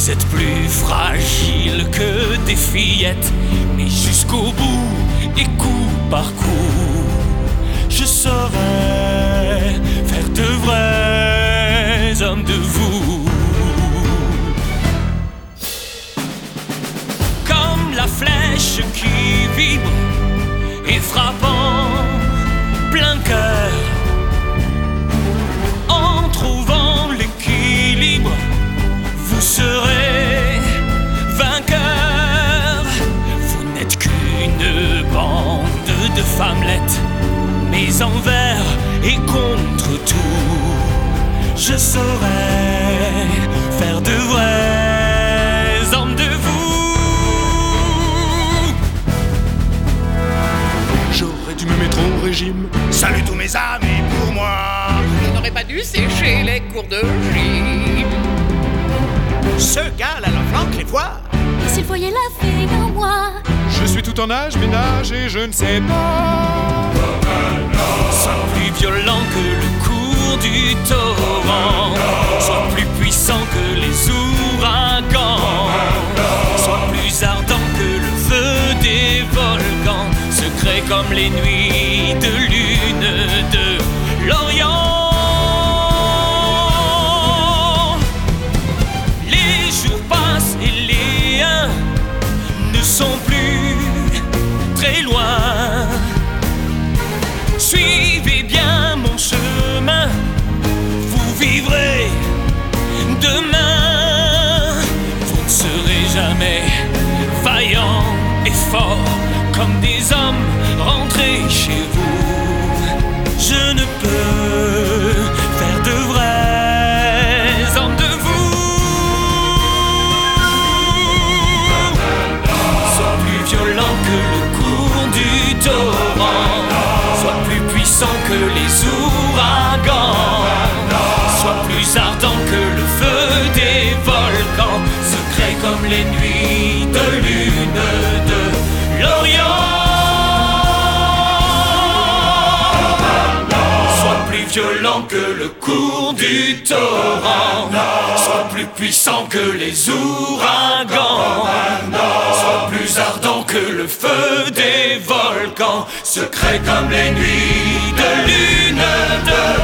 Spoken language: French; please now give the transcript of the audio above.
Vous êtes plus fragile que des fillettes, mais jusqu'au bout et coup par coup, je saurais faire de vrais hommes de vous. Comme la flèche qui vibre et frappant plein cœur, en trouvant l'équilibre, vous serez vainqueur. Vous n'êtes qu'une bande de femmelettes, mais envers et contre tout, je saurais faire de vrais hommes de vous. J'aurais dû me mettre au régime. Salut tous mes amis pour moi. Je n'aurais pas dû sécher les cours de gym. Ce gars là, la flanque, les voir. S'il voyait la fille en moi. Je suis tout en âge, ménage et je ne sais pas. Soit plus violent que le cours du torrent, soit plus puissant que les ouragans, soit plus ardent que le feu des volcans, secret comme les nuits de lune de l'Orient. Les jours passent et les uns ne sont plus très loin. Suivez bien mon chemin, vous vivrez demain. Vous ne serez jamais vaillants et forts comme des hommes rentrés chez vous. Je ne peux faire de vrais hommes de vous. Soit plus violent que le cours du torrent, soit plus puissant que les ouragans, soit plus ardent que le feu des volcans, secret comme les nuits de lune de l'Orient. Soit plus violent que le cours du torrent, soit plus puissant que les ouragans, soit plus ardent que le feu des volcans, secret comme les nuits de lune de